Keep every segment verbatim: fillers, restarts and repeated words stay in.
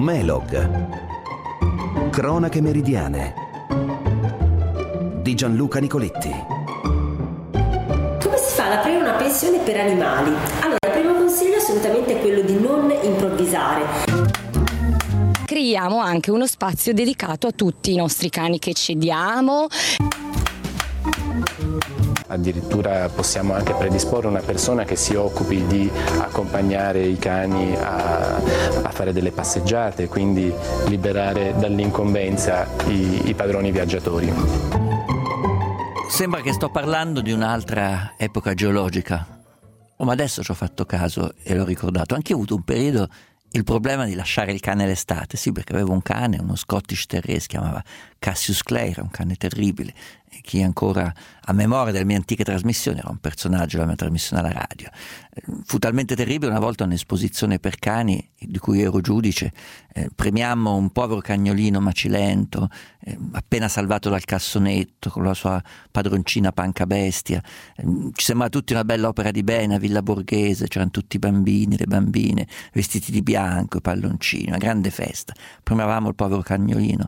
Melog. Cronache meridiane di Gianluca Nicoletti. Come si fa ad aprire una pensione per animali? Allora, il primo consiglio è assolutamente quello di non improvvisare. Creiamo anche uno spazio dedicato a tutti i nostri cani che cediamo. Addirittura possiamo anche predisporre una persona che si occupi di accompagnare i cani a, a fare delle passeggiate, quindi liberare dall'incombenza i, i padroni viaggiatori. Sembra che sto parlando di un'altra epoca geologica, oh, ma adesso ci ho fatto caso e l'ho ricordato. Anche io ho avuto un periodo il problema di lasciare il cane l'estate, sì, perché avevo un cane, uno Scottish Terrier, si chiamava Cassius Clay, era un cane terribile. E chi ancora ha memoria delle mie antiche trasmissioni, era un personaggio della mia trasmissione alla radio. Fu talmente terribile, una volta un'esposizione per cani di cui ero giudice, eh, premiammo un povero cagnolino macilento, eh, appena salvato dal cassonetto, con la sua padroncina Panca Bestia. Eh, ci sembrava tutti una bella opera di bene, a Villa Borghese, c'erano tutti i bambini, le bambine, vestiti di bianco, i palloncini, una grande festa. Premiavamo il povero cagnolino.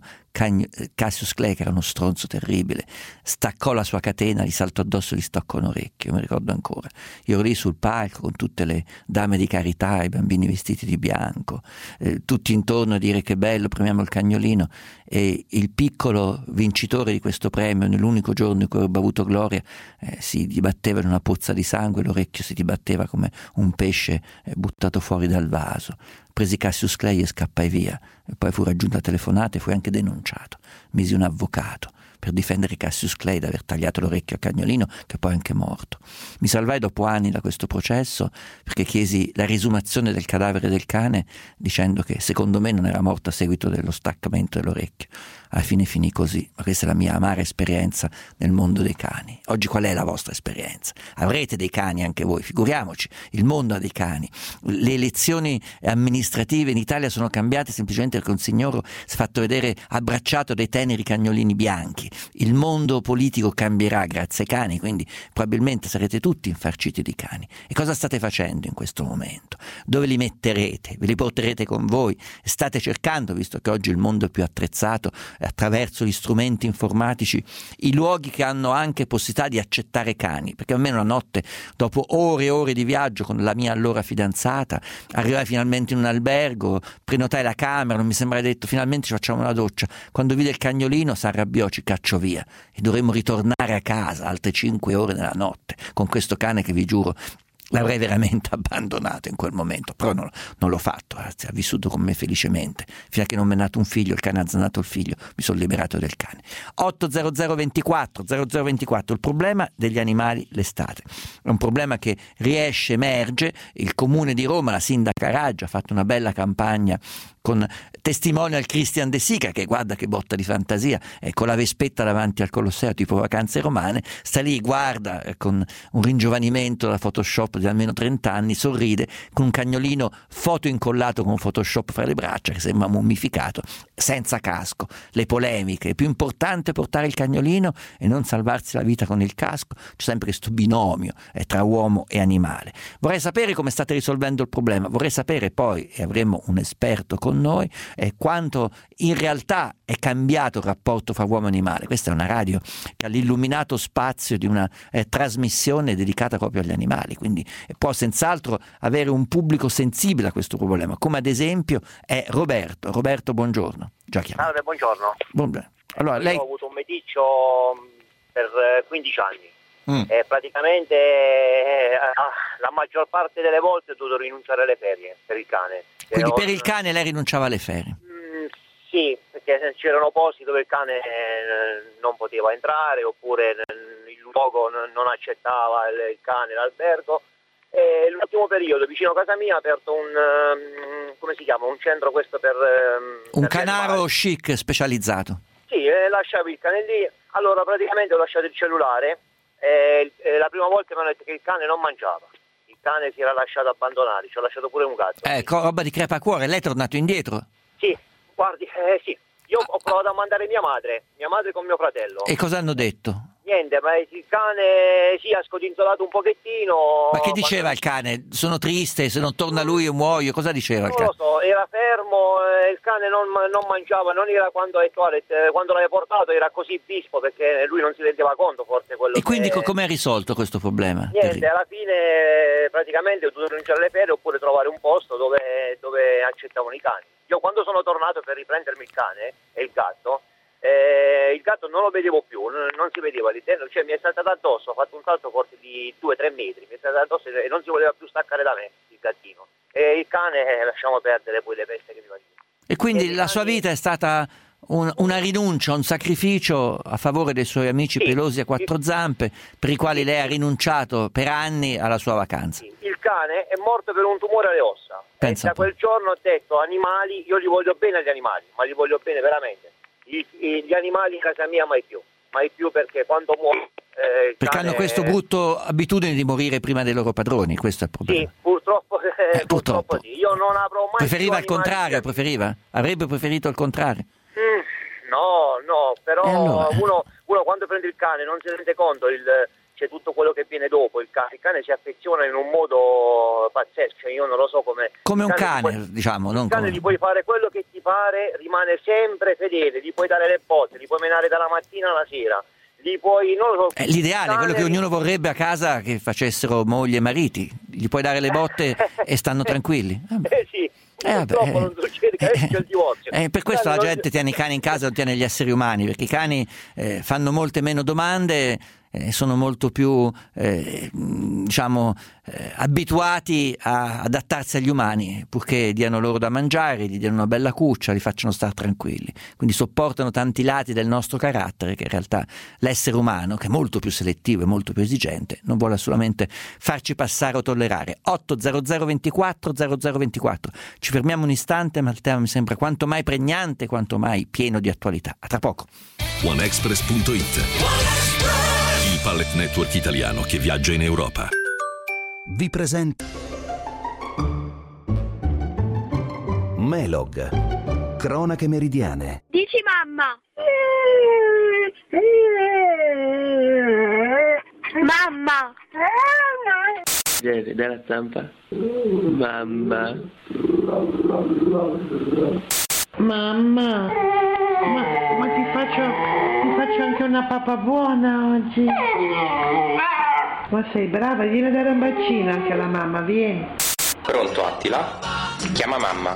Cassius Clay, che era uno stronzo terribile, staccò la sua catena, gli saltò addosso e gli staccò un orecchio, mi ricordo ancora. Io ero lì sul palco con tutte le dame di carità, i bambini vestiti di bianco, eh, tutti intorno a dire che bello, premiamo il cagnolino, e il piccolo vincitore di questo premio, nell'unico giorno in cui avevo avuto gloria, eh, si dibatteva in una pozza di sangue, l'orecchio si dibatteva come un pesce eh, buttato fuori dal vaso. Presi Cassius Clay e scappai via, e poi fu raggiunta telefonata e fui anche denunciato. Misi un avvocato per difendere Cassius Clay da aver tagliato l'orecchio a cagnolino, che poi è anche morto. Mi salvai dopo anni da questo processo perché chiesi la riesumazione del cadavere del cane, dicendo che secondo me non era morto a seguito dello staccamento dell'orecchio. Alla fine finì così, ma questa è la mia amara esperienza nel mondo dei cani. Oggi qual è la vostra esperienza? Avrete dei cani anche voi, figuriamoci, il mondo ha dei cani. Le elezioni amministrative in Italia sono cambiate semplicemente perché un signore si è fatto vedere abbracciato dai teneri cagnolini bianchi. Il mondo politico cambierà grazie ai cani, quindi probabilmente sarete tutti infarciti di cani. E cosa state facendo in questo momento? Dove li metterete? Ve li porterete con voi? State cercando, visto che oggi il mondo è più attrezzato, attraverso gli strumenti informatici, i luoghi che hanno anche possibilità di accettare cani, perché almeno una notte, dopo ore e ore di viaggio con la mia allora fidanzata, arrivai finalmente in un albergo, prenotai la camera, non mi sembrava detto finalmente ci facciamo una doccia, quando vide il cagnolino si arrabbiò, ci cacciò via e dovremmo ritornare a casa altre cinque ore nella notte con questo cane che vi giuro l'avrei veramente abbandonato in quel momento, però non, non l'ho fatto, anzi ha vissuto con me felicemente, fino a che non mi è nato un figlio, il cane ha zannato il figlio, mi sono liberato del cane. otto zero zero ventiquattro zero zero ventiquattro, il problema degli animali l'estate, è un problema che riesce, emerge, il Comune di Roma, la sindaca Raggia ha fatto una bella campagna con testimonial Christian De Sica, che guarda che botta di fantasia, eh, con la vespetta davanti al Colosseo tipo Vacanze Romane, sta lì, guarda eh, con un ringiovanimento da Photoshop di almeno trenta anni, sorride con un cagnolino foto incollato con Photoshop fra le braccia che sembra mummificato, senza casco. Le polemiche, è più importante portare il cagnolino e non salvarsi la vita con il casco, c'è sempre questo binomio eh, tra uomo e animale. Vorrei sapere come state risolvendo il problema, vorrei sapere poi, e avremo un esperto con noi, eh, quanto in realtà è cambiato il rapporto fra uomo e animale. Questa è una radio che ha l'illuminato spazio di una eh, trasmissione dedicata proprio agli animali, quindi può senz'altro avere un pubblico sensibile a questo problema, come ad esempio è Roberto. Roberto, buongiorno. Già chiamato. Salve, buongiorno. Buongiorno. Allora, Io lei... ho avuto un meticcio per quindici anni. Mm. E praticamente eh, la maggior parte delle volte ho dovuto rinunciare alle ferie per il cane. Quindi ho... per il cane lei rinunciava alle ferie? Mm, sì, perché c'erano posti dove il cane eh, non poteva entrare, oppure il luogo non accettava il cane, l'albergo. E l'ultimo periodo vicino a casa mia ha aperto un um, come si chiama? Un centro questo per um, un per canaro chic specializzato. Sì, eh, lasciavi il cane lì. Allora praticamente ho lasciato il cellulare. E la prima volta mi hanno detto che il cane non mangiava, il cane si era lasciato abbandonare, ci ho lasciato pure un gatto. Ecco, roba di crepacuore, lei è tornato indietro? Sì, guardi, eh, sì, io ho provato a mandare mia madre, mia madre con mio fratello. E cosa hanno detto? Niente, ma il cane sì, ha scodinzolato un pochettino. Ma che diceva il cane? Sono triste, se non torna lui io muoio. Cosa diceva il cane? Non lo so, era fermo, eh, il cane non, non mangiava, non era quando, detto, eh, quando l'aveva portato era così vispo perché lui non si rendeva conto forse quello. E quindi che... come ha risolto questo problema? Niente, terribile. Alla fine praticamente ho dovuto rinunciare alle ferie oppure trovare un posto dove, dove accettavano i cani. Io quando sono tornato per riprendermi il cane e il gatto, Eh, il gatto non lo vedevo più, non, non si vedeva lì dentro, cioè mi è saltato addosso, ho fatto un salto forse di due tre metri, mi è saltato addosso e non si voleva più staccare da me il gattino. E il cane eh, lasciamo perdere poi le peste che mi va dire. E quindi e la sua vita è stata un, una rinuncia, un sacrificio a favore dei suoi amici sì, pelosi a quattro sì, zampe, per i quali sì, lei ha rinunciato per anni alla sua vacanza. Sì, il cane è morto per un tumore alle ossa. Pensa e da quel giorno ho detto animali, io li voglio bene agli animali, ma li voglio bene veramente. Gli animali in casa mia mai più, mai più perché quando muoiono eh, perché cane... hanno questo brutto abitudine di morire prima dei loro padroni, questo è il problema. Sì, purtroppo, eh, eh, purtroppo. purtroppo sì. Io non avrò mai preferiva il contrario, che... preferiva? Avrebbe preferito il contrario? Mm, no, no, però allora? uno, uno quando prende il cane non si rende conto il c'è tutto quello che viene dopo. Il cane, il cane si affeziona in un modo pazzesco, cioè io non lo so come come un cane, puoi, diciamo non il cane come... gli puoi fare quello che ti pare, rimane sempre fedele, gli puoi dare le botte, gli puoi menare dalla mattina alla sera, gli puoi non lo so, è l'ideale, cane... quello che ognuno vorrebbe a casa, che facessero mogli e mariti, gli puoi dare le botte e stanno tranquilli. Eh sì, Eh, vabbè, purtroppo non succede, che eh, c'è il divorzio. Eh, per questo Cani la non... gente tiene i cani in casa e non tiene gli esseri umani, perché i cani eh, fanno molte meno domande, eh, sono molto più eh, diciamo eh, abituati a adattarsi agli umani, purché diano loro da mangiare, gli diano una bella cuccia, li facciano stare tranquilli, quindi sopportano tanti lati del nostro carattere che in realtà l'essere umano, che è molto più selettivo e molto più esigente, non vuole assolutamente farci passare o tollerare. Otto zero zero ventiquattro zero zero ventiquattro. Ci fermiamo un istante, ma il tema mi sembra quanto mai pregnante, quanto mai pieno di attualità. A tra poco. OneExpress punto it, il pallet network italiano che viaggia in Europa. Vi presenta Melog, cronache meridiane. Dici mamma. Mamma. Vieni, dai la zampa. Mamma. Mamma. Ma, ma ti faccio, ti faccio anche una pappa buona oggi. Ma sei brava, vieni a dare un bacino anche alla mamma, vieni. Pronto Attila? Chiama mamma.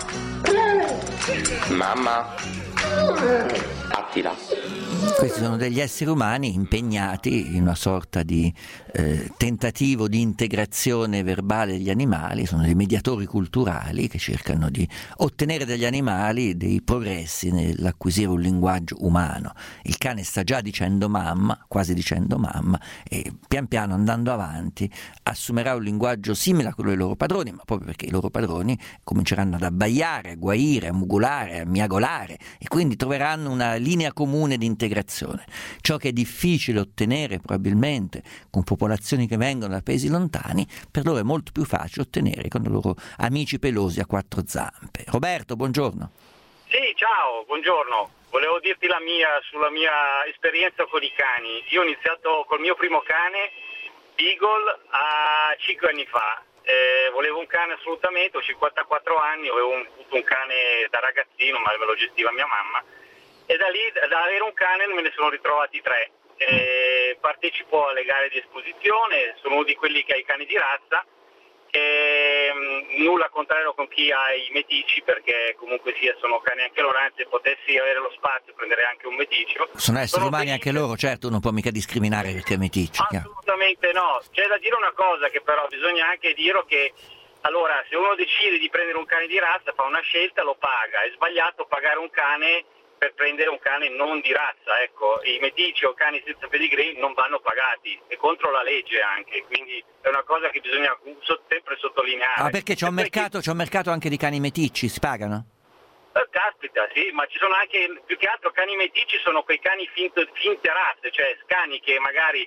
Mamma. Attila. Questi sono degli esseri umani impegnati in una sorta di eh, tentativo di integrazione verbale degli animali, sono dei mediatori culturali che cercano di ottenere dagli animali dei progressi nell'acquisire un linguaggio umano. Il cane sta già dicendo mamma, quasi dicendo mamma, e pian piano andando avanti assumerà un linguaggio simile a quello dei loro padroni, ma proprio perché i loro padroni cominceranno ad abbaiare, a guaire, a mugolare, a miagolare e quindi troveranno una linea comune di integrazione. Ciò che è difficile ottenere probabilmente con popolazioni che vengono da paesi lontani, per loro è molto più facile ottenere con i loro amici pelosi a quattro zampe. Roberto, buongiorno. Sì, ciao, buongiorno. Volevo dirti la mia sulla mia esperienza con i cani. Io ho iniziato col mio primo cane, Beagle, a cinque anni fa. Eh, volevo un cane assolutamente, ho cinquantaquattro anni, avevo un, un cane da ragazzino, ma me lo gestiva mia mamma. E da lì, da avere un cane, me ne sono ritrovati tre. Eh, partecipo alle gare di esposizione, sono uno di quelli che ha i cani di razza. E, mh, nulla contrario con chi ha i meticci, perché comunque sia sono cani anche loro, anzi se potessi avere lo spazio prenderei anche un meticcio. Sono esseri sono umani felice. Anche loro, certo, non può mica discriminare perché è meticcio. Assolutamente no. C'è da dire una cosa che però bisogna anche dire, che allora se uno decide di prendere un cane di razza fa una scelta, lo paga. È sbagliato pagare un cane per prendere un cane non di razza, ecco, i meticci o cani senza pedigree non vanno pagati, è contro la legge anche, quindi è una cosa che bisogna sempre sottolineare. Ah, perché c'è un mercato, c'è un mercato anche di cani meticci, si pagano? Eh, caspita, sì, ma ci sono anche, più che altro cani meticci sono quei cani finte, finte razze, cioè cani che magari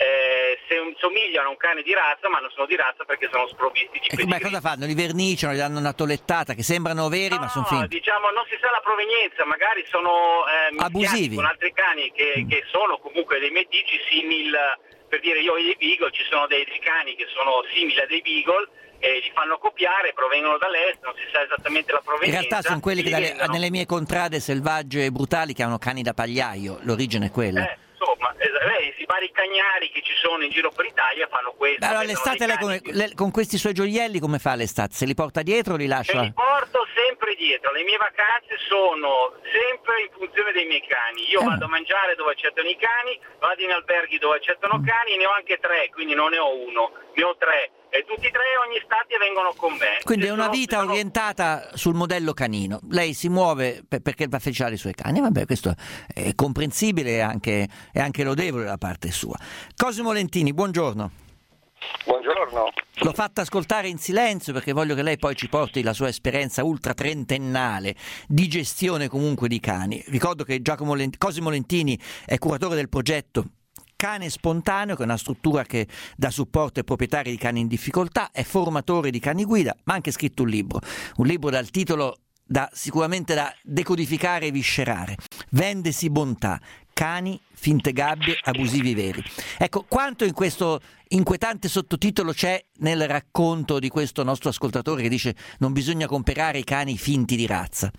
eh, se un, somigliano a un cane di razza, ma non sono di razza perché sono sprovvisti di pedigree. Ma cosa fanno? Li verniciano, gli danno una tolettata, che sembrano veri no, ma sono finti? Diciamo non si sa la provenienza, magari sono eh, abusivi con altri cani che, mm. che sono comunque dei metici simili, per dire io ho dei beagle, ci sono dei, dei cani che sono simili a dei beagle, e li fanno copiare, provengono dall'est, non si sa esattamente la provenienza. In realtà sono quelli che dalle, nelle mie contrade selvagge e brutali chiamano cani da pagliaio, l'origine è quella. Eh, insomma, eh, i vari cagnari che ci sono in giro per l'Italia fanno questo. Allora l'estate lei come, che... le, con questi suoi gioielli come fa l'estate? Se li porta dietro o li lascia? Se li porto sempre dietro, le mie vacanze sono sempre in funzione dei miei cani. Io eh. vado a mangiare dove accettano i cani, vado in alberghi dove accettano mm. cani, ne ho anche tre, quindi non ne ho uno, ne ho tre. E tutti e tre ogni estate vengono con me. Quindi Se è una sono, vita sono... orientata sul modello canino. Lei si muove per, perché va a fecciare i suoi cani. Vabbè, questo è comprensibile e anche, è anche lodevole da parte sua. Cosimo Lentini, buongiorno. Buongiorno. L'ho fatta ascoltare in silenzio perché voglio che lei poi ci porti la sua esperienza ultra trentennale di gestione comunque di cani. Ricordo che Giacomo Lent- Cosimo Lentini è curatore del progetto Cane Spontaneo, che è una struttura che dà supporto ai proprietari di cani in difficoltà, è formatore di cani guida, ma ha anche scritto un libro, un libro dal titolo da, sicuramente da decodificare e viscerare, Vendesi bontà, cani, finte gabbie, abusivi veri. Ecco, quanto in questo inquietante sottotitolo c'è nel racconto di questo nostro ascoltatore che dice non bisogna comprare i cani finti di razza?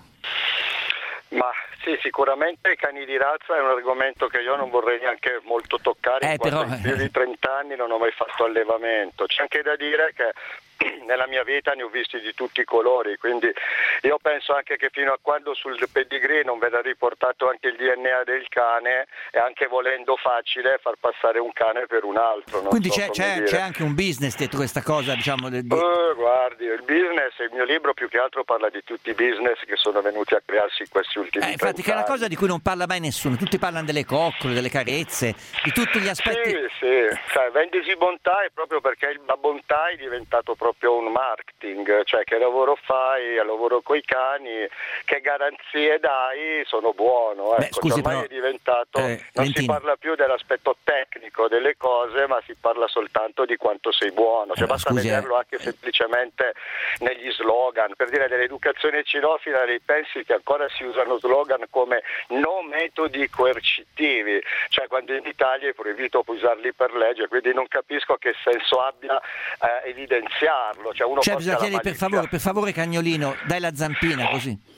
Ma sì, sicuramente i cani di razza è un argomento che io non vorrei neanche molto toccare, eh, in quanto però... in più di trenta anni non ho mai fatto allevamento. C'è anche da dire che nella mia vita ne ho visti di tutti i colori, quindi io penso anche che fino a quando sul pedigree non verrà riportato anche il D N A del cane è anche volendo facile far passare un cane per un altro. Non quindi so c'è, c'è, c'è anche un business dietro questa cosa, diciamo. Di... Uh, guardi, il business, il mio libro più che altro parla di tutti i business che sono venuti a crearsi in questi ultimi eh, infatti che è una anni. cosa di cui non parla mai nessuno, tutti parlano delle coccole, delle carezze, di tutti gli aspetti. Sì, sì, cioè, vendesi bontà è proprio perché la bontà è diventato proprio un marketing, cioè che lavoro fai, lavoro coi cani, che garanzie dai, sono buono. Ecco. Beh, scusi, ormai però, è diventato, eh, non Lentini. si parla più dell'aspetto tecnico delle cose, ma si parla soltanto di quanto sei buono, cioè, eh, basta scusi, vederlo anche eh, semplicemente negli slogan, per dire dell'educazione cinofila, pensi che ancora si usano slogan come no metodi coercitivi, cioè quando in Italia è proibito usarli per legge, quindi non capisco che senso abbia eh, evidenziarlo. Cioè, uno cioè bisogna chiedere per favore, per favore Cagnolino, dai la zampina così.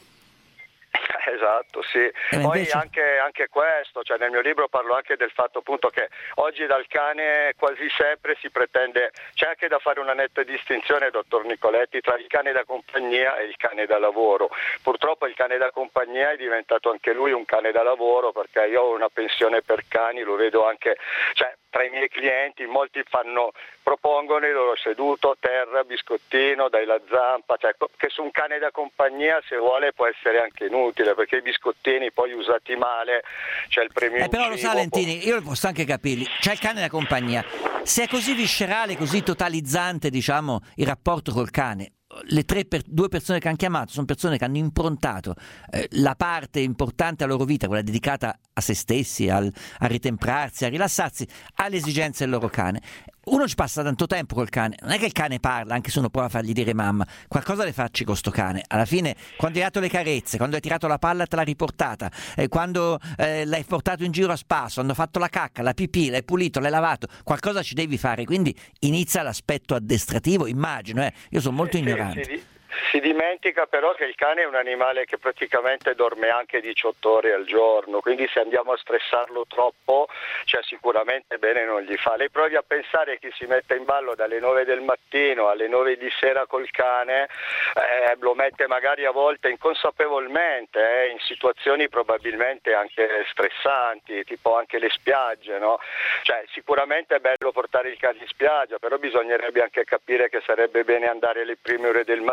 Esatto, sì. E Poi invece... anche, anche questo, cioè nel mio libro parlo anche del fatto appunto che oggi dal cane quasi sempre si pretende, c'è anche da fare una netta distinzione, dottor Nicoletti, tra il cane da compagnia e il cane da lavoro. Purtroppo il cane da compagnia è diventato anche lui un cane da lavoro, perché io ho una pensione per cani, lo vedo anche, cioè tra i miei clienti molti fanno, propongono il loro seduto, terra, biscottino, dai la zampa, cioè che su un cane da compagnia se vuole può essere anche inutile, perché i biscottini poi usati male c'è il premio. Eh, però lo sa Lentini, io lo posso anche capirli, c'è il cane da compagnia, se è così viscerale, così totalizzante diciamo il rapporto col cane, le tre per, due persone che hanno chiamato sono persone che hanno improntato eh, la parte importante della loro vita, quella dedicata a se stessi, al, a ritemprarsi, a rilassarsi, alle esigenze del loro cane. Uno ci passa tanto tempo col cane, non è che il cane parla, anche se uno prova a fargli dire mamma, qualcosa le facci con sto cane. Alla fine, quando hai dato le carezze, quando hai tirato la palla e te l'ha riportata, eh, quando eh, l'hai portato in giro a spasso, hanno fatto la cacca, la pipì, l'hai pulito, l'hai lavato, qualcosa ci devi fare. Quindi inizia l'aspetto addestrativo, immagino, eh. Io sono molto ignorante. Sì, sì. Si dimentica però che il cane è un animale che praticamente dorme anche diciotto ore al giorno, quindi se andiamo a stressarlo troppo, cioè sicuramente bene non gli fa. Lei provi a pensare che si mette in ballo dalle nove del mattino alle nove di sera col cane, eh, lo mette magari a volte inconsapevolmente eh, in situazioni probabilmente anche stressanti, tipo anche le spiagge, no? Cioè sicuramente è bello portare il cane in spiaggia, però bisognerebbe anche capire che sarebbe bene andare alle prime ore del mattino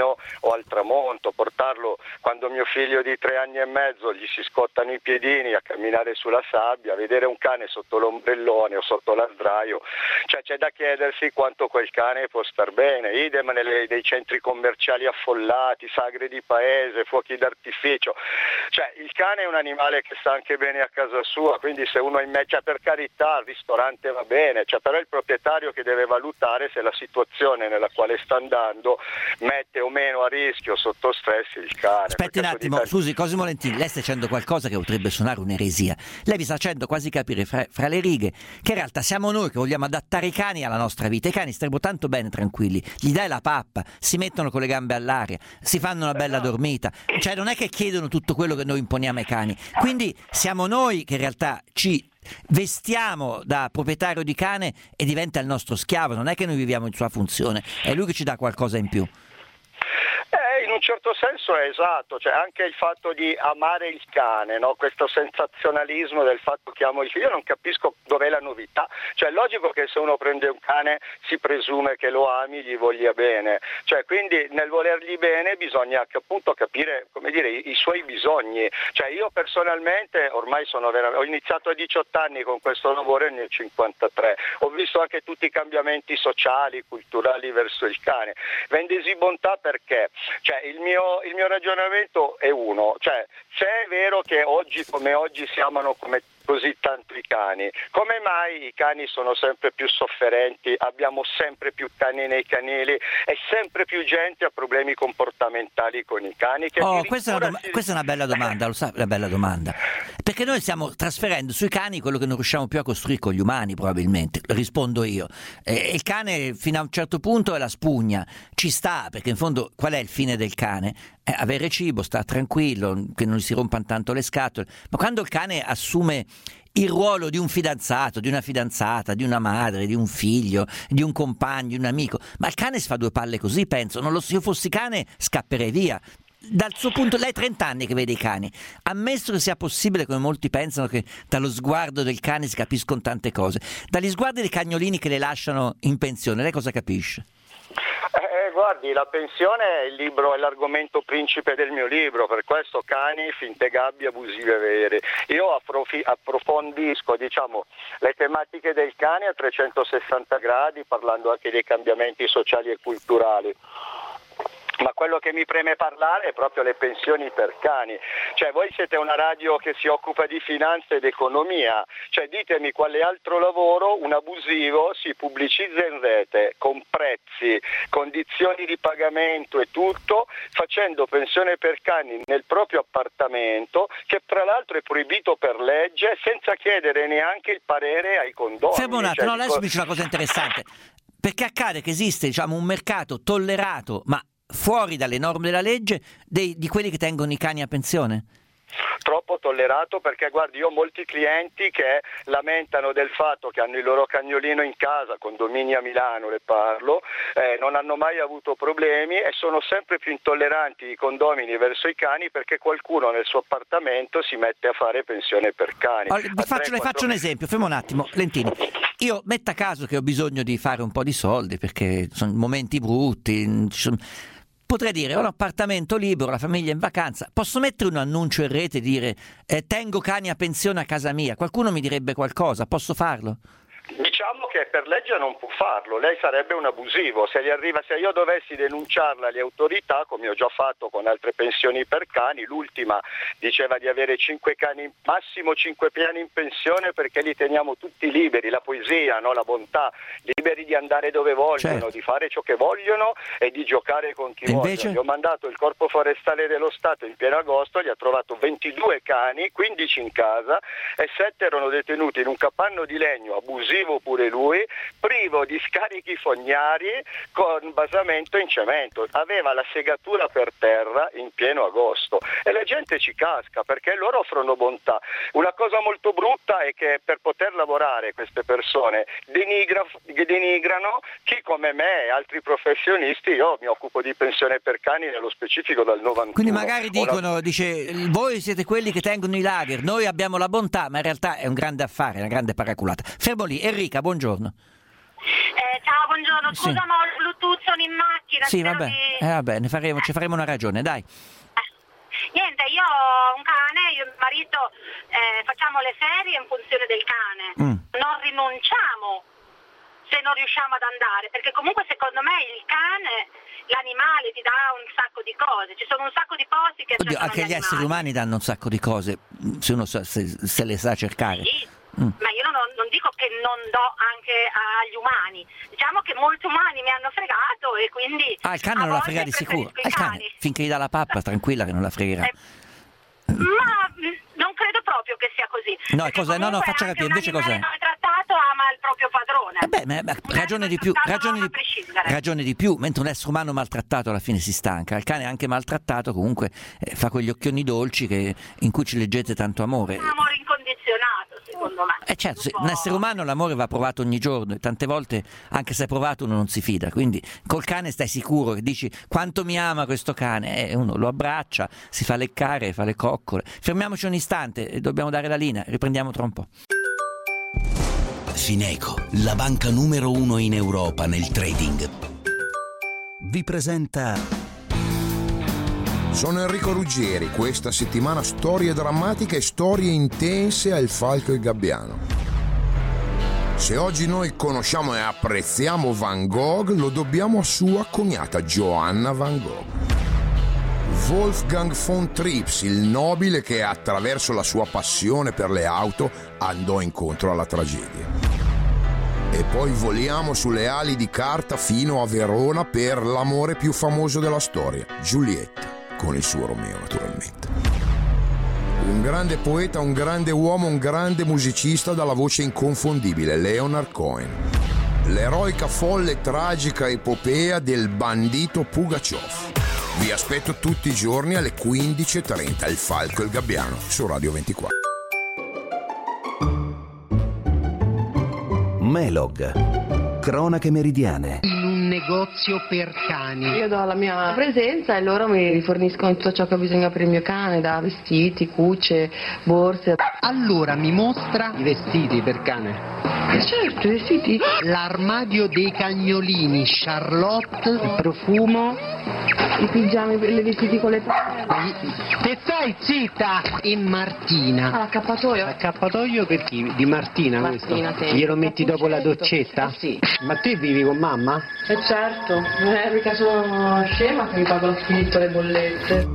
mattino o al tramonto, portarlo quando mio figlio di tre anni e mezzo gli si scottano i piedini a camminare sulla sabbia, vedere un cane sotto l'ombrellone o sotto la sdraio, cioè c'è da chiedersi quanto quel cane può star bene. Idem nelle, nei centri commerciali affollati, sagre di paese, fuochi d'artificio, cioè il cane è un animale che sta anche bene a casa sua, quindi se uno è in me, cioè, per carità il ristorante va bene, cioè, però è il proprietario che deve valutare se la situazione nella quale sta andando mette o meno a rischio, sotto stress il cane. Aspetti un attimo, tanti... scusi Cosimo Lentini, lei sta dicendo qualcosa che potrebbe suonare un'eresia. Lei vi sta facendo quasi capire fra, fra le righe che in realtà siamo noi che vogliamo adattare i cani alla nostra vita. I cani starebbero tanto bene tranquilli, gli dai la pappa, si mettono con le gambe all'aria, si fanno una bella dormita, cioè non è che chiedono tutto quello che noi imponiamo ai cani. Quindi siamo noi che in realtà ci vestiamo da proprietario di cane e diventa il nostro schiavo, non è che noi viviamo in sua funzione, è lui che ci dà qualcosa in più. Eh, in un certo senso è esatto, cioè anche il fatto di amare il cane, no? Questo sensazionalismo del fatto che amo il cane, io non capisco dov'è la novità, cioè è logico che se uno prende un cane si presume che lo ami, gli voglia bene, cioè quindi nel volergli bene bisogna appunto capire, come dire, i, i suoi bisogni, cioè io personalmente ormai sono veramente, ho iniziato a diciotto anni con questo lavoro e ne ho cinquantatré, ho visto anche tutti i cambiamenti sociali, culturali verso il cane, vendesi bontà perché? Cioè il mio, il mio ragionamento è uno, cioè se è vero che oggi come oggi si amano come così tanto i cani, come mai i cani sono sempre più sofferenti, abbiamo sempre più cani nei canili e sempre più gente ha problemi comportamentali con i cani? Che oh, questa è, una dom- si... questa è una bella domanda, lo sa, una bella domanda, perché noi stiamo trasferendo sui cani quello che non riusciamo più a costruire con gli umani, probabilmente, rispondo io. Eh, il cane fino a un certo punto è la spugna, ci sta, perché in fondo qual è il fine del cane? Eh, avere cibo, sta tranquillo, che non gli si rompano tanto le scatole, ma quando il cane assume il ruolo di un fidanzato, di una fidanzata, di una madre, di un figlio, di un compagno, di un amico, ma il cane si fa due palle così, penso, non lo, se io fossi cane scapperei via. Dal suo punto, lei ha trenta anni che vede i cani, ammesso che sia possibile, come molti pensano, che dallo sguardo del cane si capiscono tante cose, dagli sguardi dei cagnolini che le lasciano in pensione, lei cosa capisce? Eh, guardi, la pensione è il libro, è l'argomento principe del mio libro, per questo cani, finte gabbie, abusive vere. Io approfi, approfondisco diciamo, le tematiche del cane a trecentosessanta gradi, parlando anche dei cambiamenti sociali e culturali. Ma quello che mi preme parlare è proprio le pensioni per cani, cioè voi siete una radio che si occupa di finanza ed economia, cioè ditemi quale altro lavoro, un abusivo, si pubblicizza in rete con prezzi, condizioni di pagamento e tutto, facendo pensione per cani nel proprio appartamento, che tra l'altro è proibito per legge, senza chiedere neanche il parere ai condomini. Fermo un attimo, cioè, no, adesso mi dice una cosa interessante, perché accade che esiste diciamo un mercato tollerato, ma fuori dalle norme della legge, dei, di quelli che tengono i cani a pensione? Troppo tollerato, perché guardi, io ho molti clienti che lamentano del fatto che hanno il loro cagnolino in casa, condomini a Milano le parlo, eh, non hanno mai avuto problemi e sono sempre più intolleranti i condomini verso i cani perché qualcuno nel suo appartamento si mette a fare pensione per cani. Allora, vi faccio, tre, le faccio un esempio, fermo un attimo, Lentini. Io metta caso che ho bisogno di fare un po' di soldi perché sono momenti brutti, ci sono... Potrei dire, ho un appartamento libero, la famiglia è in vacanza, posso mettere un annuncio in rete e dire eh, tengo cani a pensione a casa mia, qualcuno mi direbbe qualcosa, posso farlo? Diciamo che per legge non può farlo, lei sarebbe un abusivo, se gli arriva, se io dovessi denunciarla alle autorità, come ho già fatto con altre pensioni per cani, l'ultima diceva di avere cinque cani, massimo cinque cani in pensione perché li teniamo tutti liberi, la poesia, no? La bontà, liberi di andare dove vogliono, certo, di fare ciò che vogliono e di giocare con chi invece... vogliono. Gli ho mandato il Corpo Forestale dello Stato in pieno agosto, gli ha trovato ventidue cani, quindici in casa e sette erano detenuti in un capanno di legno abusivo pure lui, privo di scarichi fognari con basamento in cemento, aveva la segatura per terra in pieno agosto e la gente ci casca perché loro offrono bontà. Una cosa molto brutta è che per poter lavorare queste persone denigra, denigrano chi come me e altri professionisti. Io mi occupo di pensione per cani nello specifico dal novantuno. Quindi magari dicono, una... dice, voi siete quelli che tengono i lager, noi abbiamo la bontà, ma in realtà è un grande affare, una grande paraculata. Fermo lì, Enrica, buongiorno. Eh, ciao, buongiorno, scusa, sì. ma ho il Bluetooth, sono in macchina, Sì, vabbè, eh, vabbè ne faremo, ci faremo una ragione, dai. Niente, io ho un cane, io e mio marito eh, facciamo le ferie in funzione del cane, mm. non rinunciamo se non riusciamo ad andare, perché comunque secondo me il cane, l'animale ti dà un sacco di cose, ci sono un sacco di posti che Oddio, anche gli, gli esseri umani danno un sacco di cose, se uno sa, se, se le sa cercare. Sì, mm. ma io non, non dico che non do anche agli umani, diciamo che molti umani mi hanno fregato e quindi... Ah, il cane non la frega di sicuro, il cane, finché gli dà la pappa, tranquilla che non la fregherà. Eh, ma non credo proprio che sia così. No, cosa, no, no, faccia capire, invece cos'è? Un maltrattato ama il proprio padrone. Eh beh, ma, ma, ragione di più, ragione di, ragione di più, mentre un essere umano maltrattato alla fine si stanca, il cane anche maltrattato comunque eh, fa quegli occhioni dolci che, in cui ci leggete tanto amore. Un amore incondizionato, secondo me. Eh certo, se, un essere umano l'amore va provato ogni giorno e tante volte anche se è provato uno non si fida, quindi col cane stai sicuro che dici quanto mi ama questo cane, e eh, uno lo abbraccia, si fa leccare, fa le coccole. Fermiamoci un istante, dobbiamo dare la linea, riprendiamo tra un po'. Fineco, la banca numero uno in Europa nel trading, vi presenta... Sono Enrico Ruggeri, questa settimana storie drammatiche e storie intense al Falco e il Gabbiano. Se oggi noi conosciamo e apprezziamo Van Gogh, lo dobbiamo a sua cognata Johanna Van Gogh. Wolfgang von Trips, il nobile che attraverso la sua passione per le auto andò incontro alla tragedia. E poi voliamo sulle ali di carta fino a Verona per l'amore più famoso della storia, Giulietta, con il suo Romeo naturalmente. Un grande poeta, un grande uomo, un grande musicista dalla voce inconfondibile, Leonard Cohen. L'eroica, folle, tragica epopea del bandito Pugaciov. Vi aspetto tutti i giorni alle quindici e trenta, il Falco e il Gabbiano, su Radio ventiquattro. Melog, cronache meridiane. In un negozio per cani. Io do la mia presenza e loro mi riforniscono tutto ciò che ho bisogno per il mio cane, da vestiti, cucce, borse. Allora mi mostra i vestiti per cane. Certo, i vestiti. L'armadio dei cagnolini, Charlotte, il profumo, i pigiami, i vestiti con le palle. Che stai zitta! E Martina. Ah, l'accappatoio. L'accappatoio per chi? Di Martina, Martina, questo? Sì. Glielo metti dopo la doccetta? Eh, sì. Ma te vivi con mamma? Eh certo, non è mica sono scema che mi pago l'affitto, le bollette.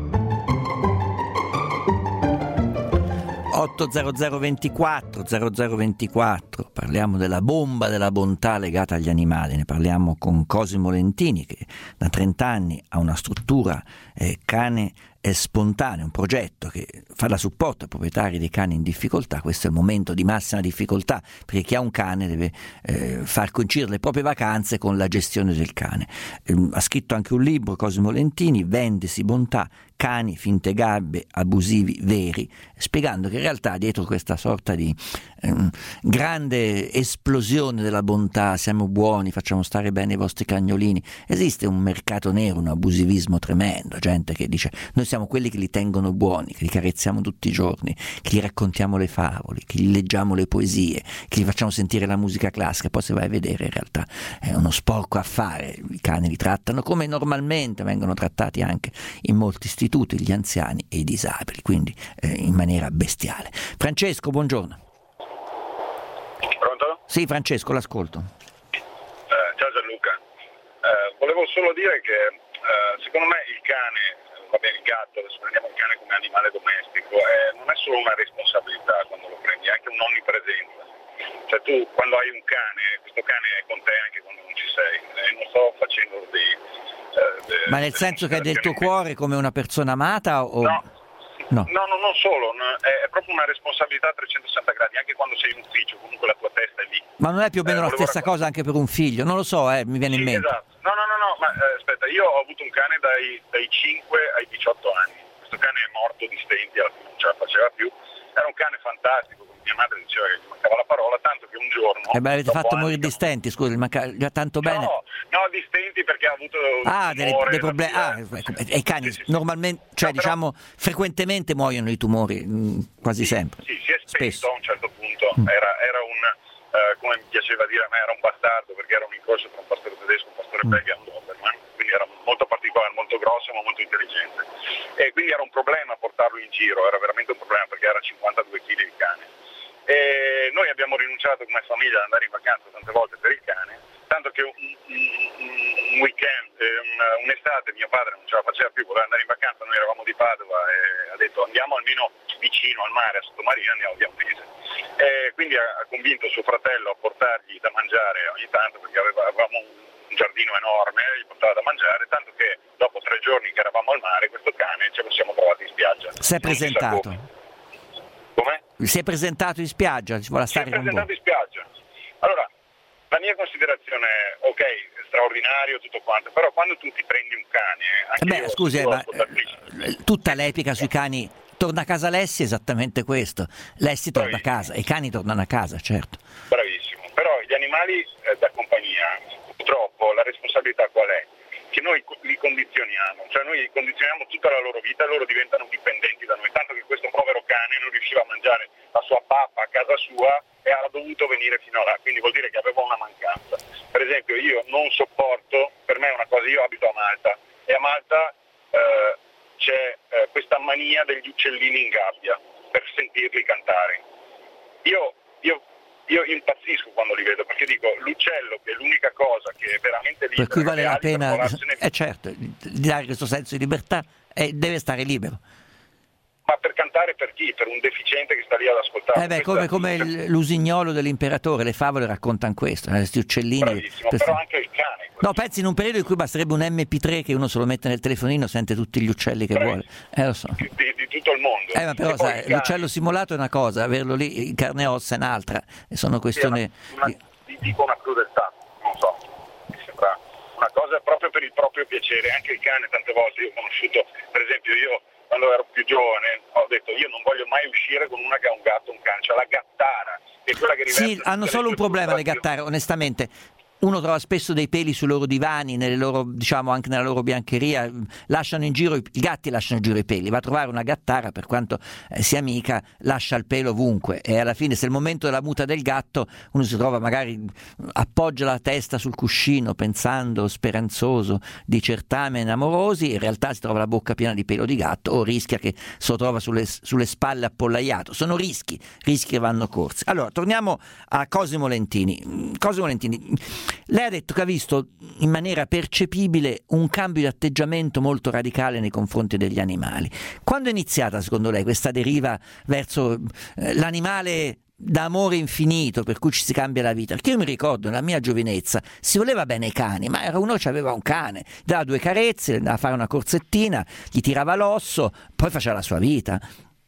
otto zero zero ventiquattro zero zero ventiquattro, parliamo della bomba della bontà legata agli animali, ne parliamo con Cosimo Lentini che da trenta anni ha una struttura eh, cane è spontaneo, un progetto che fa da supporto ai proprietari dei cani in difficoltà. Questo è il momento di massima difficoltà perché chi ha un cane deve eh, far coincidere le proprie vacanze con la gestione del cane. Eh, ha scritto anche un libro, Cosimo Lentini, Vendesi bontà, cani, finte gabbie, abusivi veri, spiegando che in realtà dietro questa sorta di eh, grande esplosione della bontà, siamo buoni, facciamo stare bene i vostri cagnolini, esiste un mercato nero, un abusivismo tremendo, gente che dice noi siamo quelli che li tengono buoni, che li carezziamo tutti i giorni, che gli raccontiamo le favole, che gli leggiamo le poesie, che gli facciamo sentire la musica classica. Poi se vai a vedere in realtà è uno sporco affare, i cani li trattano come normalmente vengono trattati anche in molti istituti, gli anziani e i disabili, quindi eh, in maniera bestiale. Francesco, buongiorno. Pronto? Sì, Francesco, l'ascolto. Eh, ciao Gianluca, eh, volevo solo dire che eh, secondo me il cane, va bene il gatto, adesso prendiamo il cane come animale domestico, eh, non è solo una responsabilità quando lo prendi, è anche un'onnipresenza. Cioè tu quando hai un cane, questo cane è con te anche quando non ci sei, e non sto facendo dei... Eh, de, Ma nel senso che è del tuo cuore come una persona amata o... No. No. No, no, non solo, no, è, è proprio una responsabilità a trecentosessanta gradi, anche quando sei in ufficio, comunque la tua testa è lì. Ma non è più o meno eh, la stessa raccom- cosa anche per un figlio? Non lo so, eh, mi viene sì, in mente. Esatto. No, no, no, no, ma eh, aspetta, io ho avuto un cane dai, dai cinque ai diciotto anni. Questo cane è morto di stenti, alla fine non ce la faceva più. Era un cane fantastico, mia madre diceva che gli mancava la parola, tanto che un giorno... E eh beh, avete fatto morire di stenti, scusa, gli manca già tanto bene. No, no, di stenti perché ha avuto... Ah, delle, dei problemi... Ah, e i cani sì, sì, normalmente, cioè no, diciamo, però... frequentemente muoiono i tumori, mh, quasi sì, sempre. Sì, si è spento Spesso. A un certo punto, mm. era, era un... Uh, come mi piaceva dire a me, era un bastardo perché era un incrocio tra un pastore tedesco, un pastore mm. belga e un doberman, quindi era un ma molto intelligente. E quindi era un problema portarlo in giro, era veramente un problema perché era cinquantadue chili di cane. E noi abbiamo rinunciato come famiglia ad andare in vacanza tante volte per il cane, tanto che un, un, un weekend, un, un'estate mio padre non ce la faceva più, voleva andare in vacanza, noi eravamo di Padova e ha detto andiamo almeno vicino al mare, a Sottomarina, andiamo via un mese. E quindi ha, ha convinto suo fratello a portargli da mangiare ogni tanto, perché aveva, avevamo un giardino enorme, gli portava da mangiare, tanto che dopo tre giorni che eravamo al mare questo cane ce lo siamo trovati in spiaggia. Si è presentato? Come? Si è presentato in spiaggia? Si vuole stare si è presentato in spiaggia. Allora, la mia considerazione è, ok, straordinario tutto quanto, però quando tu ti prendi un cane... Anche Beh, io, scusi, ma, eh, tutta l'epica sui cani, torna a casa Lessi è esattamente questo. Lessi torna a casa, e i cani tornano a casa, certo. Bravissimo, però gli animali eh, da compagnia, purtroppo la responsabilità qual è? Che noi li condizioniamo, cioè noi condizioniamo tutta la loro vita e loro diventano dipendenti da noi, tanto che questo povero cane non riusciva a mangiare la sua pappa a casa sua e ha dovuto venire fino a là, quindi vuol dire che aveva una mancanza. Per esempio io non sopporto, per me è una cosa, io abito a Malta e a Malta eh, c'è eh, questa mania degli uccellini in gabbia per sentirli cantare. Io, io Io impazzisco quando li vedo, perché dico, l'uccello che è l'unica cosa che è veramente libera, per cui vale la pena, per eh certo, di dare questo senso di libertà, e deve stare libero. Ma per cantare per chi? Per un deficiente che sta lì ad ascoltare. Eh beh, come, come l'usignolo dell'imperatore, le favole raccontano questo, questi uccellini. Bravissimo, per... però anche il cane. No, pensi in un periodo in cui basterebbe un emme pi tre che uno se lo mette nel telefonino, sente tutti gli uccelli che Bravissimo. vuole. Eh, lo so. Di, di tutto il mondo. Eh, ma però sai, l'uccello simulato è una cosa, averlo lì in carne e ossa è un'altra, e sono questioni... Sì, una, una, dico una crudeltà, non so, mi sembra una cosa proprio per il proprio piacere, anche il cane tante volte, io ho conosciuto, per esempio io quando ero più giovane ho detto io non voglio mai uscire con una che ha un gatto o un cane, cioè la gattara, che è quella che riversa... Sì, hanno solo un problema le gattare, onestamente. Uno trova spesso dei peli sui loro divani, nelle loro, diciamo anche nella loro biancheria, lasciano in giro, i gatti lasciano in giro i peli, va a trovare una gattara, per quanto eh, sia amica, lascia il pelo ovunque, e alla fine se è il momento della muta del gatto uno si trova, magari appoggia la testa sul cuscino pensando, speranzoso, di certamen amorosi, in realtà si trova la bocca piena di pelo di gatto, o rischia che se lo trova sulle, sulle spalle appollaiato. Sono rischi, rischi che vanno corsi. Allora, torniamo a Cosimo Lentini. Cosimo Lentini, lei ha detto che ha visto in maniera percepibile un cambio di atteggiamento molto radicale nei confronti degli animali. Quando è iniziata, secondo lei, questa deriva verso eh, l'animale d'amore infinito, per cui ci si cambia la vita? Perché io mi ricordo, nella mia giovinezza, si voleva bene ai cani, ma era uno che aveva un cane, dava due carezze, andava a fare una corsettina, gli tirava l'osso, poi faceva la sua vita.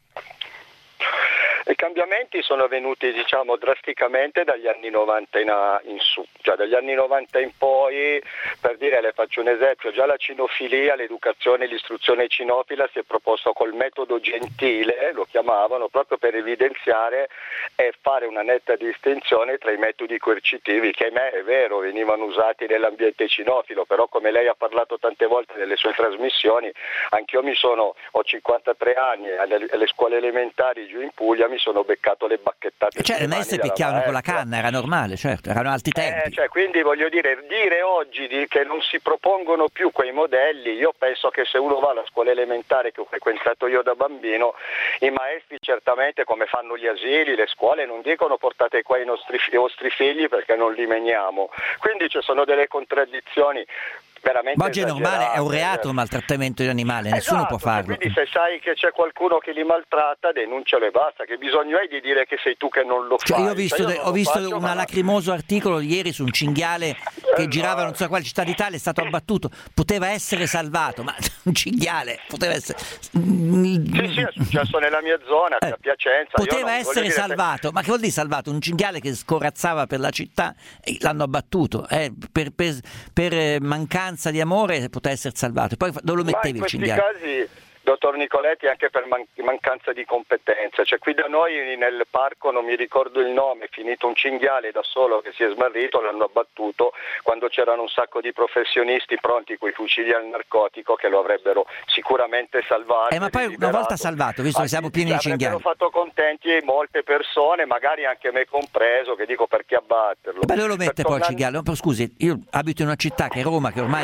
I cambiamenti sono venuti, diciamo, drasticamente dagli anni novanta in, a, in su, cioè dagli anni novanta in poi, per dire, le faccio un esempio, già la cinofilia, l'educazione e l'istruzione cinofila si è proposto col metodo gentile, lo chiamavano, proprio per evidenziare e fare una netta distinzione tra i metodi coercitivi, che ahimè è vero, venivano usati nell'ambiente cinofilo, però come lei ha parlato tante volte nelle sue trasmissioni, anch'io mi sono, ho cinquantatré anni, alle, alle scuole elementari giù in Puglia mi sono beccato le bacchettate. Cioè le maestre picchiavano con la canna, era normale, certo, erano altri tempi. Eh, cioè, quindi voglio dire, dire oggi di, che non si propongono più quei modelli, io penso che se uno va alla scuola elementare che ho frequentato io da bambino, i maestri certamente, come fanno gli asili, le scuole, non dicono portate qua i nostri i vostri figli perché non li meniamo. Quindi ci sono delle contraddizioni veramente. Ma oggi è normale, è un reato il maltrattamento di animali, nessuno esatto, può farlo. Quindi se sai che c'è qualcuno che li maltratta, denuncialo e basta, che bisogno hai di dire che sei tu che non lo cioè, fai? Io ho visto, cioè, io ho visto faccio, un ma... lacrimoso articolo ieri su un cinghiale che eh, girava non so quale città d'Italia, è stato abbattuto, poteva essere salvato, ma un cinghiale poteva essere... Sì, sì, è successo nella mia zona, eh, a Piacenza. Poteva io essere salvato, se... ma che vuol dire salvato? Un cinghiale che scorazzava per la città e l'hanno abbattuto, eh, per, per, per mancanza di amore poteva essere salvato. Poi dove lo mettevi il cinghiale? In questi casi, dottor Nicoletti, anche per man- mancanza di competenza, cioè qui da noi nel parco, non mi ricordo il nome, è finito un cinghiale da solo che si è smarrito, l'hanno abbattuto quando c'erano un sacco di professionisti pronti coi fucili al narcotico che lo avrebbero sicuramente salvato. Eh, ma poi una volta salvato, visto che siamo pieni di cinghiali, avrebbero fatto contenti molte persone, magari anche me compreso, che dico perché abbatterlo. Beh, lui lo mette per poi tornare... il cinghiale. Scusi, io abito in una città che è Roma, che ormai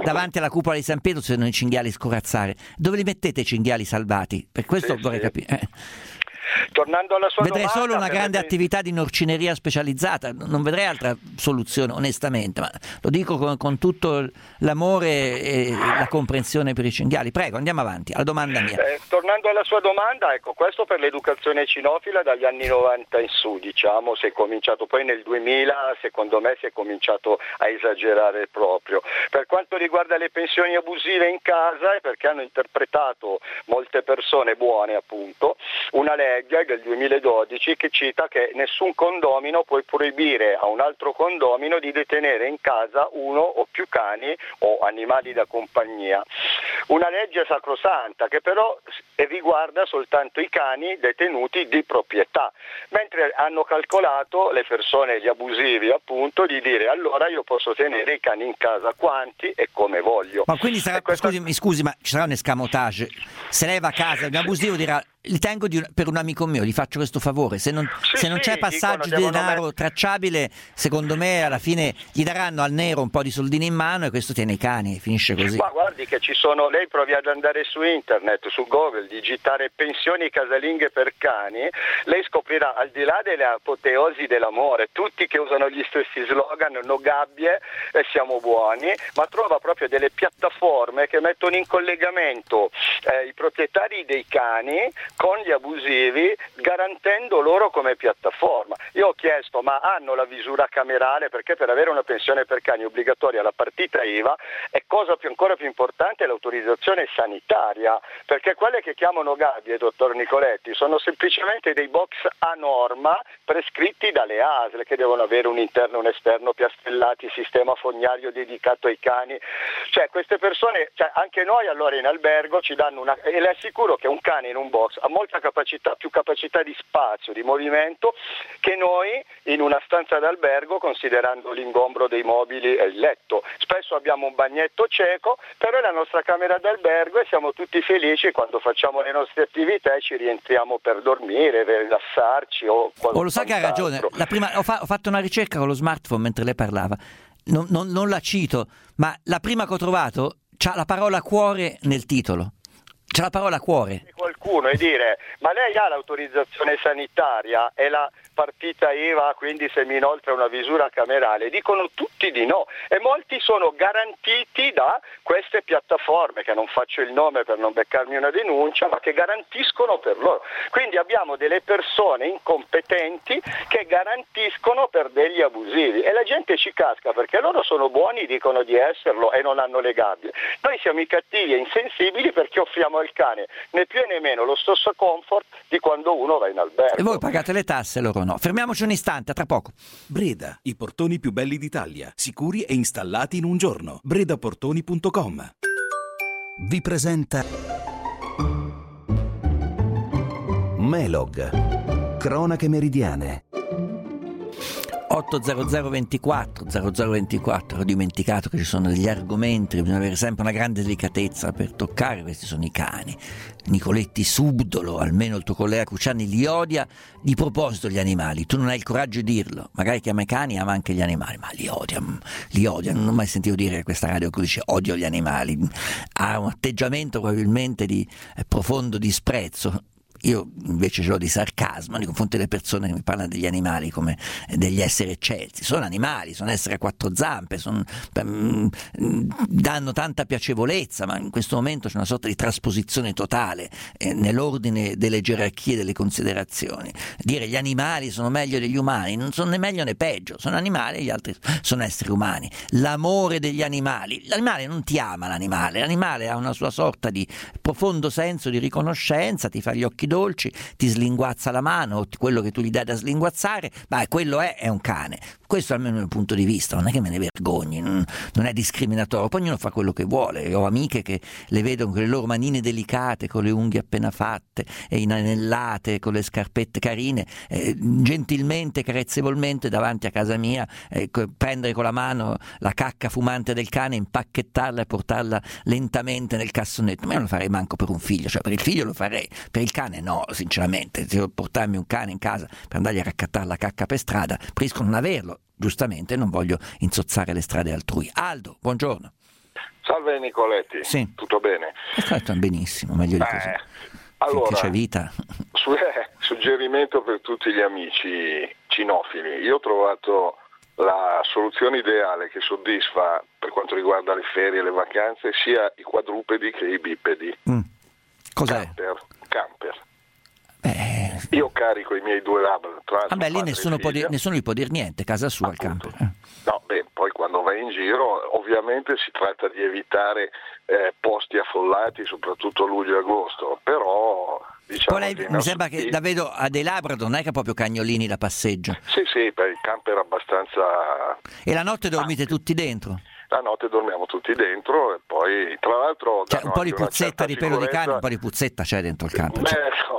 davanti alla cupola di San Pietro si vedono i cinghiali scorazzare. Dove li mettete i cinghiali salvati? Per questo sì, vorrei sì. capire. Eh. Tornando alla sua vedrei domanda, solo una grande me... attività di norcineria specializzata, non vedrei altra soluzione onestamente, ma lo dico con, con tutto l'amore e la comprensione per i cinghiali. Prego, andiamo avanti, alla domanda mia. Eh, tornando alla sua domanda, ecco, questo per l'educazione cinofila dagli anni novanta in su, diciamo, si è cominciato, poi nel duemila secondo me si è cominciato a esagerare proprio. Per quanto riguarda le pensioni abusive in casa, è perché hanno interpretato molte persone buone, appunto, una legge del duemiladodici che cita che nessun condomino può proibire a un altro condomino di detenere in casa uno o più cani o animali da compagnia. Una legge sacrosanta che però riguarda soltanto i cani detenuti di proprietà, mentre hanno calcolato le persone, gli abusivi appunto, di dire allora io posso tenere i cani in casa quanti e come voglio. Ma quindi sarà, questa... scusi, mi scusi, ma ci sarà un escamotage? Se lei va a casa, un abusivo dirà li tengo di un, per un amico mio, gli faccio questo favore, se non, sì, se non sì, c'è passaggio dicono, di denaro met... tracciabile, secondo me alla fine gli daranno al nero un po' di soldini in mano e questo tiene i cani, finisce così. Ma guardi che ci sono, lei provi ad andare su internet, su Google, digitare pensioni casalinghe per cani, lei scoprirà, al di là delle apoteosi dell'amore, tutti che usano gli stessi slogan, no gabbie e siamo buoni, ma trova proprio delle piattaforme che mettono in collegamento eh, i proprietari dei cani con gli abusivi, garantendo loro come piattaforma. Io ho chiesto, ma hanno la visura camerale? Perché per avere una pensione per cani obbligatoria la partita I V A e cosa più, ancora più importante è l'autorizzazione sanitaria, perché quelle che chiamano gabbie, dottor Nicoletti, sono semplicemente dei box a norma prescritti dalle A S L che devono avere un interno e un esterno piastrellati, sistema fognario dedicato ai cani. Cioè queste persone, cioè anche noi allora in albergo ci danno una, e le assicuro che un cane in un box ha molta capacità, più capacità di spazio, di movimento che noi in una stanza d'albergo, considerando l'ingombro dei mobili e il letto. Spesso abbiamo un bagnetto cieco, però è la nostra camera d'albergo e siamo tutti felici quando facciamo le nostre attività e ci rientriamo per dormire, per rilassarci o qualcosa. Oh, lo sa che ha ragione, la prima, ho, fa, ho fatto una ricerca con lo smartphone mentre lei parlava, non, non, non la cito, ma la prima che ho trovato c'ha la parola cuore nel titolo. C'è la parola cuore. Qualcuno e dire, ma lei ha l'autorizzazione sanitaria e la partita I V A, quindi se mi inoltra una visura camerale? Dicono tutti di no e molti sono garantiti da queste piattaforme, che non faccio il nome per non beccarmi una denuncia, ma che garantiscono per loro. Quindi abbiamo delle persone incompetenti che garantiscono per degli abusivi e la gente ci casca perché loro sono buoni, dicono di esserlo e non hanno le gabbie. Noi siamo i cattivi e insensibili perché offriamo al cane né più né meno lo stesso comfort di quando uno va in albergo. E voi pagate le tasse, loro no. Fermiamoci un istante, tra poco. Breda, i portoni più belli d'Italia, sicuri e installati in un giorno. breda portoni punto com vi presenta Melog, cronache meridiane. otto zero zero ventiquattro zero zero ventiquattro, ho dimenticato che ci sono degli argomenti che bisogna avere sempre una grande delicatezza per toccare. Questi sono i cani. Nicoletti subdolo, almeno il tuo collega Cruciani li odia di proposito gli animali, tu non hai il coraggio di dirlo, magari chi ama i cani ama anche gli animali, ma li odia, li odia, non ho mai sentito dire che questa radio dice odio gli animali, ha un atteggiamento probabilmente di eh, profondo disprezzo. Io invece ce l'ho di sarcasmo nei confronti delle persone che mi parlano degli animali come degli esseri eccelsi. Sono animali, sono esseri a quattro zampe, sono, mm, danno tanta piacevolezza, ma in questo momento c'è una sorta di trasposizione totale eh, nell'ordine delle gerarchie, delle considerazioni. Dire gli animali sono meglio degli umani, non sono né meglio né peggio, sono animali e gli altri sono esseri umani. L'amore degli animali, l'animale non ti ama, l'animale, l'animale ha una sua sorta di profondo senso di riconoscenza, ti fa gli occhi dolci, ti slinguazza la mano o quello che tu gli dai da slinguazzare, ma quello è, è un cane. Questo almeno dal punto di vista, non è che me ne vergogni, non, non è discriminatorio, poi ognuno fa quello che vuole. Ho amiche che le vedono con le loro manine delicate, con le unghie appena fatte e inanellate, con le scarpette carine, eh, gentilmente, carezzevolmente davanti a casa mia, eh, prendere con la mano la cacca fumante del cane, impacchettarla e portarla lentamente nel cassonetto. Ma io non lo farei manco per un figlio, cioè per il figlio lo farei, per il cane no, sinceramente. Se devo portarmi un cane in casa per andargli a raccattare la cacca per strada, preferisco non averlo. Giustamente non voglio insozzare le strade altrui. Aldo, buongiorno. Salve Nicoletti, sì. Tutto bene? Eh, benissimo, meglio di così. Eh, allora, c'è vita. Su, eh, suggerimento per tutti gli amici cinofili. Io ho trovato la soluzione ideale che soddisfa per quanto riguarda le ferie e le vacanze sia i quadrupedi che i bipedi. Mm. Cos'è? Camper. camper. Eh, Io carico i miei due labra. Ah beh, lì nessuno, può dir, nessuno gli può dire niente, casa sua il camper. Eh. No, beh, poi quando vai in giro ovviamente si tratta di evitare eh, posti affollati, soprattutto luglio e agosto, però diciamo lei, che mi sembra che da vedo ha dei Labrador, non è che ha proprio cagnolini da passeggio. Sì, sì, per il camper abbastanza. E la notte dormite ah. tutti dentro? La notte dormiamo tutti dentro e poi tra l'altro cioè, un po' di puzzetta di pelo sicurezza... di cane, un po' di puzzetta c'è dentro il camper. Beh, no,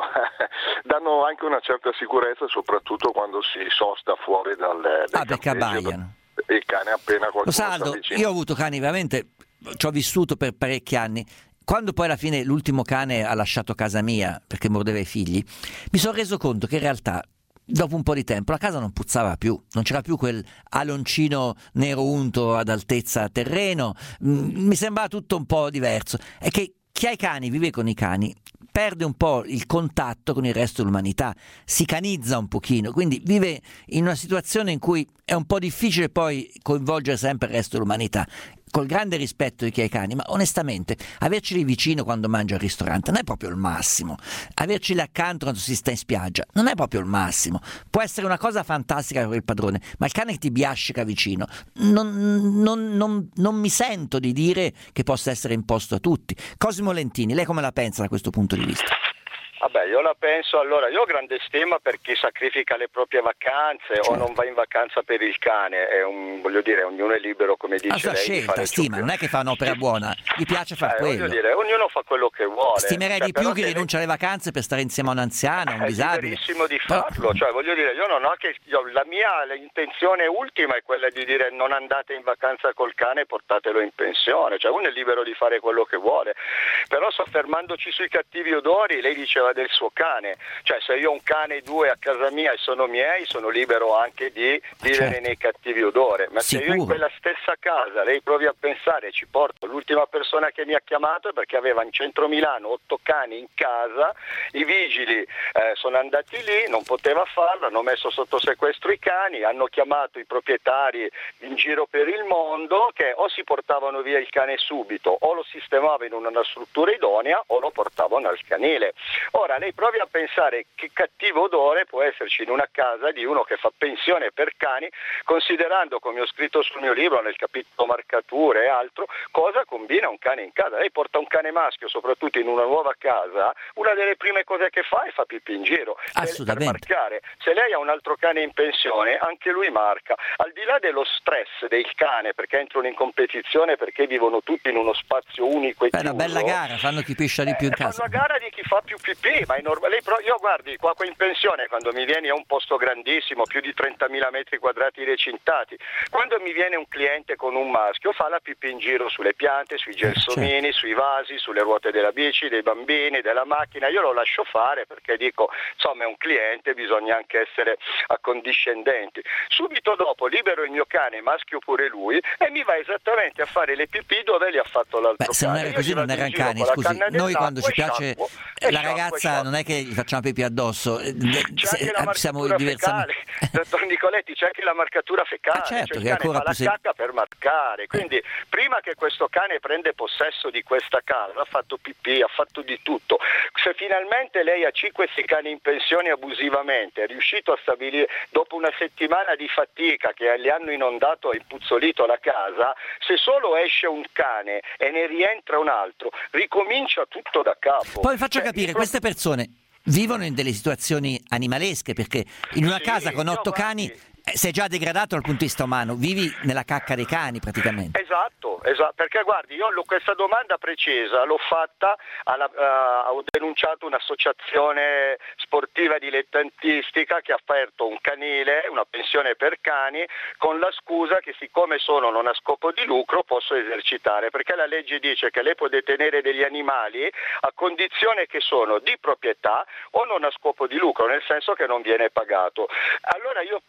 danno anche una certa sicurezza soprattutto quando si sosta fuori dal, dal ah, perché abbaiano. Il cane appena qualcuno Lo Saldo, io ho avuto cani veramente, ci ho vissuto per parecchi anni. Quando poi alla fine l'ultimo cane ha lasciato casa mia perché mordeva i figli, mi sono reso conto che in realtà dopo un po' di tempo la casa non puzzava più, non c'era più quel aloncino nero unto ad altezza terreno, mi sembrava tutto un po' diverso. È che chi ha i cani, vive con i cani, perde un po' il contatto con il resto dell'umanità, si canizza un pochino, quindi vive in una situazione in cui è un po' difficile poi coinvolgere sempre il resto dell'umanità. Col grande rispetto di chi ha i cani, ma onestamente averceli vicino quando mangia al ristorante non è proprio il massimo, averceli accanto quando si sta in spiaggia non è proprio il massimo. Può essere una cosa fantastica per il padrone, ma il cane che ti biascica vicino non, non, non, non mi sento di dire che possa essere imposto a tutti. Cosimo Lentini, lei come la pensa da questo punto di vista? Vabbè, io la penso, allora, io ho grande stima per chi sacrifica le proprie vacanze, certo, o non va in vacanza per il cane, è un, voglio dire, ognuno è libero, come dice la sua lei, scelta, di fare stima, non è che fa un'opera buona, gli piace far eh, quello. Voglio dire, ognuno fa quello che vuole. Stimerei cioè, di più chi che rinuncia alle vacanze per stare insieme a un anziano, a un è disabile. È liberissimo di farlo, però... cioè voglio dire, io non ho che, io, la mia intenzione ultima è quella di dire non andate in vacanza col cane, portatelo in pensione, cioè uno è libero di fare quello che vuole, però soffermandoci sui cattivi odori, lei diceva del suo cane. Cioè se io ho un cane e due a casa mia e sono miei, sono libero anche di vivere certo. nei cattivi odori, ma Sicuro. Se io in quella stessa casa, lei provi a pensare, ci porto l'ultima persona che mi ha chiamato perché aveva in centro Milano otto cani in casa, i vigili eh, sono andati lì, non poteva farlo, hanno messo sotto sequestro i cani, hanno chiamato i proprietari in giro per il mondo che o si portavano via il cane subito o lo sistemavano in una struttura idonea o lo portavano al canile. Ora lei provi a pensare che cattivo odore può esserci in una casa di uno che fa pensione per cani, considerando, come ho scritto sul mio libro nel capitolo marcature e altro, cosa combina un cane in casa. Lei porta un cane maschio soprattutto in una nuova casa, una delle prime cose che fa è fa pipì in giro per marcare. Se lei ha un altro cane in pensione, anche lui marca. Al di là dello stress del cane perché entrano in competizione, perché vivono tutti in uno spazio unico e Beh, chiuso, una bella gara, fanno chi piscia di più in eh, casa. Fanno una gara di chi fa più pipì, ma è normale. Io guardi, qua in pensione quando mi vieni a un posto grandissimo, più di trentamila metri quadrati recintati, quando mi viene un cliente con un maschio fa la pipì in giro sulle piante, sui gelsomini, certo. sui vasi, sulle ruote della bici, dei bambini, della macchina, io lo lascio fare perché dico, insomma è un cliente, bisogna anche essere accondiscendenti. Subito dopo libero il mio cane, maschio pure lui, e mi va esattamente a fare le pipì dove li ha fatto l'altro Beh, se cane. non era così non erano cani, scusi, noi quando ci piace la ragazza non è che gli facciamo pipì addosso, c'è se, anche la siamo marcatura diversamente... fecale, dottor Nicoletti, c'è anche la marcatura fecale, ah, certo, cioè il cane ancora fa la se... cacca per marcare, quindi eh. prima che questo cane prende possesso di questa casa ha fatto pipì, ha fatto di tutto. Se finalmente lei ha cinque sei cani in pensione abusivamente, è riuscito a stabilire dopo una settimana di fatica che gli hanno inondato e impuzzolito la casa, se solo esce un cane e ne rientra un altro, ricomincia tutto da capo. Poi faccio cioè, capire, queste persone vivono in delle situazioni animalesche, perché in una sì, casa con otto cani guardi, sei già degradato dal punto di vista umano, vivi nella cacca dei cani praticamente. Esatto, esatto, perché guardi, io questa domanda precisa l'ho fatta, alla, uh, ho denunciato un'associazione sportiva dilettantistica che ha aperto un canile, una pensione per cani, con la scusa che siccome sono non a scopo di lucro posso esercitare, perché la legge dice che lei può detenere degli animali a condizione che sono di proprietà o non a scopo di lucro, nel senso che non viene pagato. Allora io ho chiesto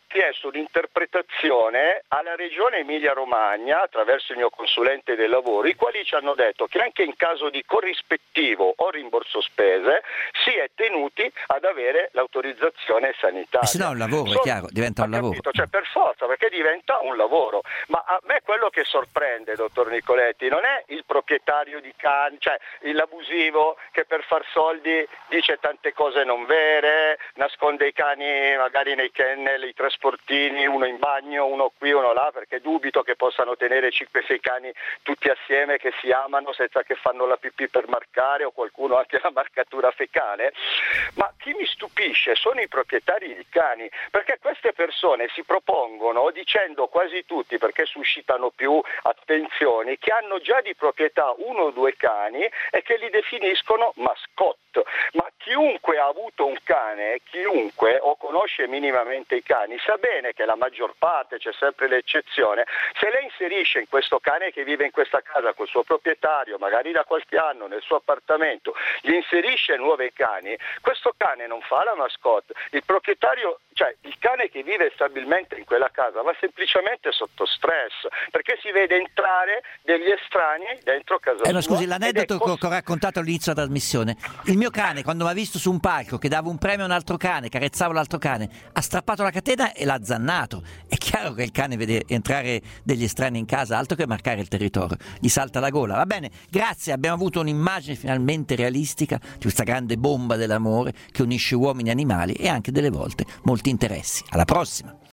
chiesto un'interpretazione alla Regione Emilia-Romagna attraverso il mio consulente dei lavori, i quali ci hanno detto che anche in caso di corrispettivo o rimborso spese si è tenuti ad avere l'autorizzazione sanitaria. E se no è un lavoro, Sono, è chiaro, diventa un lavoro. Capito? Cioè per forza, perché diventa un lavoro. Ma a me quello che sorprende, dottor Nicoletti, non è il proprietario di cani, cioè l'abusivo che per far soldi dice tante cose non vere, nasconde i cani magari nei kennel, i trasportini, uno in bagno, uno qui, uno là, perché dubito che possano tenere cinque sei cani tutti assieme che si amano senza che fanno la pipì per marcare, o qualcuno anche la marcatura fecale. Ma chi mi stupisce sono i proprietari di cani, perché queste persone si propongono dicendo quasi tutti, perché suscitano più attenzioni, che hanno già di proprietà uno o due cani e che li definiscono mascotte. Ma chiunque ha avuto un cane, chiunque o conosce minimamente i cani, sa bene che la maggior parte, c'è sempre l'eccezione, se lei inserisce in questo cane che vive in questa casa col suo proprietario, magari da qualche anno nel suo appartamento, gli inserisce nuovi cani, questo cane non fa la mascotte, il proprietario, cioè il cane che vive stabilmente in quella casa va semplicemente sotto stress, perché si vede entrare degli estranei dentro casa eh, sua. No, scusi, l'aneddoto cos- che ho raccontato all'inizio della trasmissione, il mio cane quando mi ha visto su un palco che dava un premio a un altro cane, carezzava l'altro cane, ha strappato la catena e l'ha zannato. È chiaro che il cane vede entrare degli estranei in casa, altro che marcare il territorio, gli salta la gola. Va bene, grazie, abbiamo avuto un'immagine finalmente realistica di questa grande bomba dell'amore che unisce uomini e animali e anche delle volte molti interessi. Alla prossima!